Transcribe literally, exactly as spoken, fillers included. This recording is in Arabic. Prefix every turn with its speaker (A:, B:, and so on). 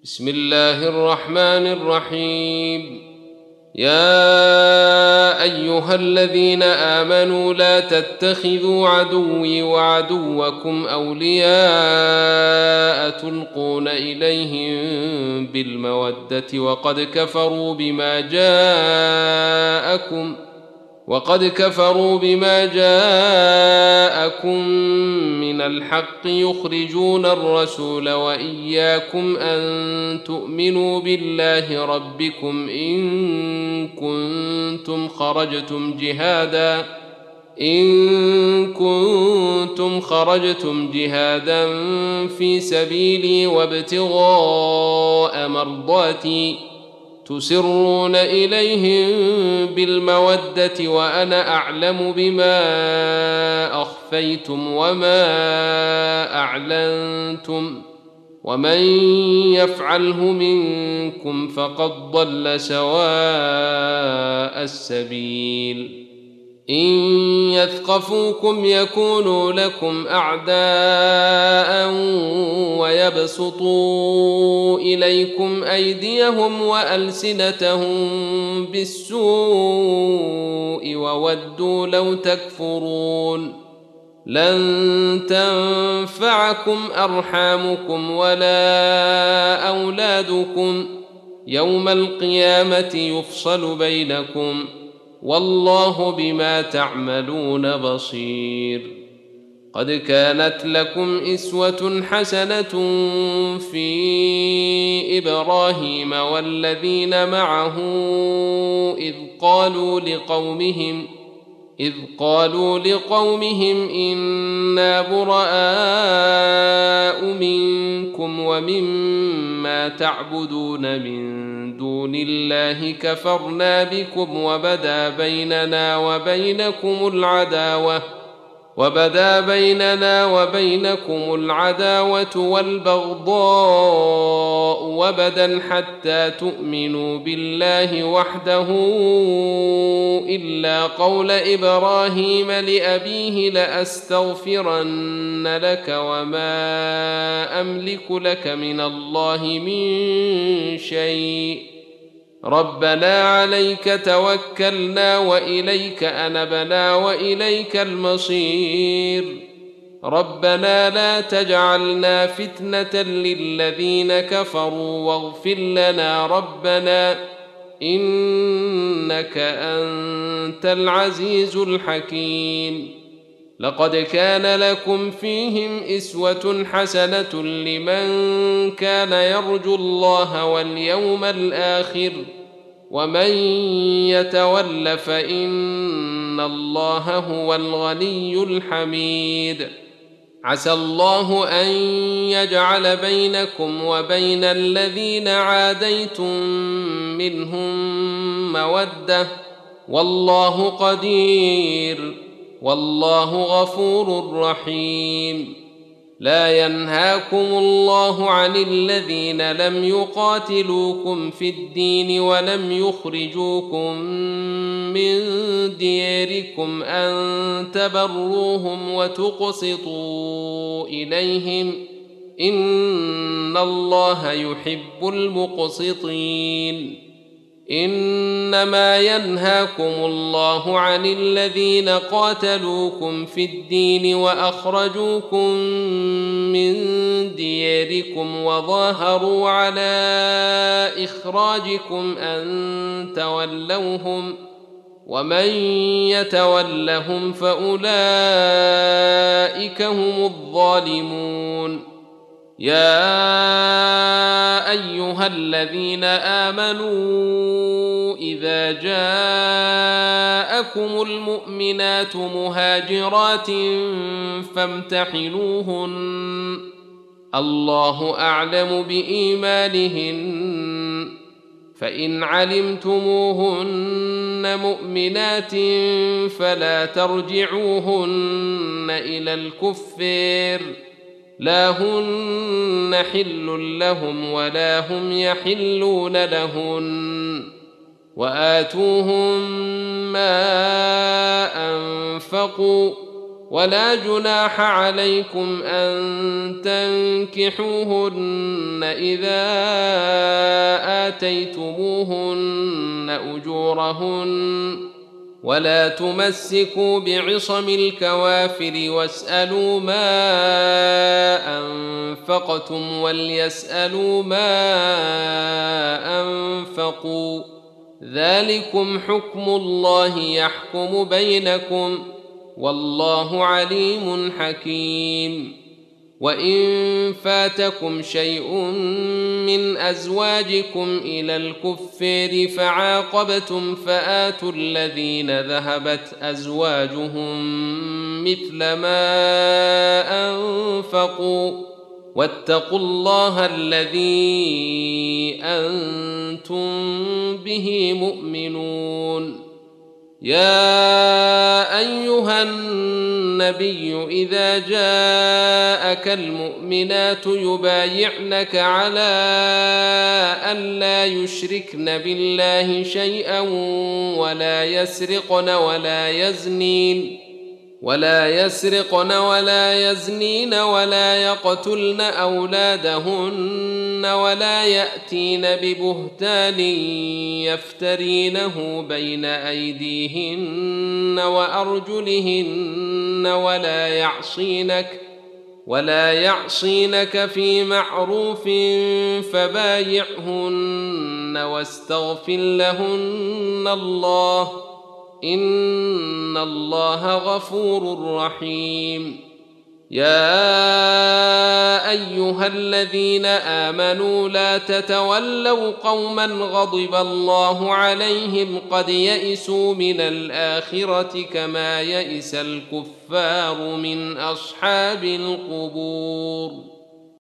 A: بسم الله الرحمن الرحيم. يا أيها الذين آمنوا لا تتخذوا عدوي وعدوكم أولياء تلقون إليهم بالمودة وقد كفروا بما جاءكم وقد كفروا بما جاءكم من الحق يخرجون الرسول وإياكم أن تؤمنوا بالله ربكم إن كنتم خرجتم جهادا إن كنتم خرجتم جهادا في سبيلي وابتغاء مرضاتي تسرون إليهم بالمودة وأنا أعلم بما أخفيتم وما أعلنتم ومن يفعله منكم فقد ضل سواء السبيل. إن يثقفوكم يكونوا لكم أعداء ويبسطوا إليكم أيديهم وألسنتهم بالسوء وودوا لو تكفرون. لن تنفعكم أرحامكم ولا أولادكم يوم القيامة يفصل بينكم والله بما تعملون بصير. قد كانت لكم إسوة حسنة في إبراهيم والذين معه إذ قالوا لقومهم إذ قالوا لقومهم إنا براء منكم ومما تعبدون من دون الله كفرنا بكم وبدا بيننا وبينكم العداوة وبدا بيننا وبينكم العداوة والبغضاء وبدا حتى تؤمنوا بالله وحده إلا قول إبراهيم لأبيه لأستغفرن لك وما أملك لك من الله من شيء ربنا عليك توكلنا وإليك أنبنا وإليك المصير. ربنا لا تجعلنا فتنة للذين كفروا واغفر لنا ربنا إنك أنت العزيز الحكيم. لقد كان لكم فيهم إسوة حسنة لمن كان يرجو الله واليوم الآخر ومن يتول فإن الله هو الغني الحميد. عسى الله أن يجعل بينكم وبين الذين عاديتم منهم مودة والله قدير والله غفور رحيم. لا ينهاكم الله عن الذين لم يقاتلوكم في الدين ولم يخرجوكم من دياركم أن تبروهم وتقسطوا إليهم إن الله يحب المقسطين. إنما ينهاكم الله عن الذين قاتلوكم في الدين وأخرجوكم من دياركم وظاهروا على إخراجكم أن تولوهم ومن يتولهم فأولئك هم الظالمون. يا أيها الذين آمنوا إذا جاءكم المؤمنات مهاجرات فامتحنوهن الله أعلم بإيمانهن فإن علمتموهن مؤمنات فلا ترجعوهن إلى الكفار لا هن حل لهم ولا هم يحلون لهن وآتوهم ما أنفقوا ولا جناح عليكم أن تنكحوهن إذا آتيتموهن أجورهن، ولا تمسكوا بعصم الكوافر واسألوا ما أنفقتم وليسألوا ما أنفقوا، ذلكم حكم الله يحكم بينكم، والله عليم حكيم. وإن فاتكم شيء من أزواجكم إلى الكفار فعاقبتم فآتوا الذين ذهبت أزواجهم مثل ما أنفقوا، واتقوا الله الذي أنتم به مؤمنون. يا أيها النبي إذا جاءك المؤمنات يبايعنك على أن لا يشركن بالله شيئا ولا يسرقن ولا يزنين ولا يسرقن ولا يزنين ولا يقتلن أولادهن ولا يأتين ببهتان يفترينه بين أيديهن وأرجلهن ولا يعصينك ولا يعصينك في معروف فبايعهن واستغفر لهن الله، إن الله غفور رحيم. يا أيها الذين آمنوا لا تتولوا قوما غضب الله عليهم قد يئسوا من الآخرة كما يئس الكفار من أصحاب القبور.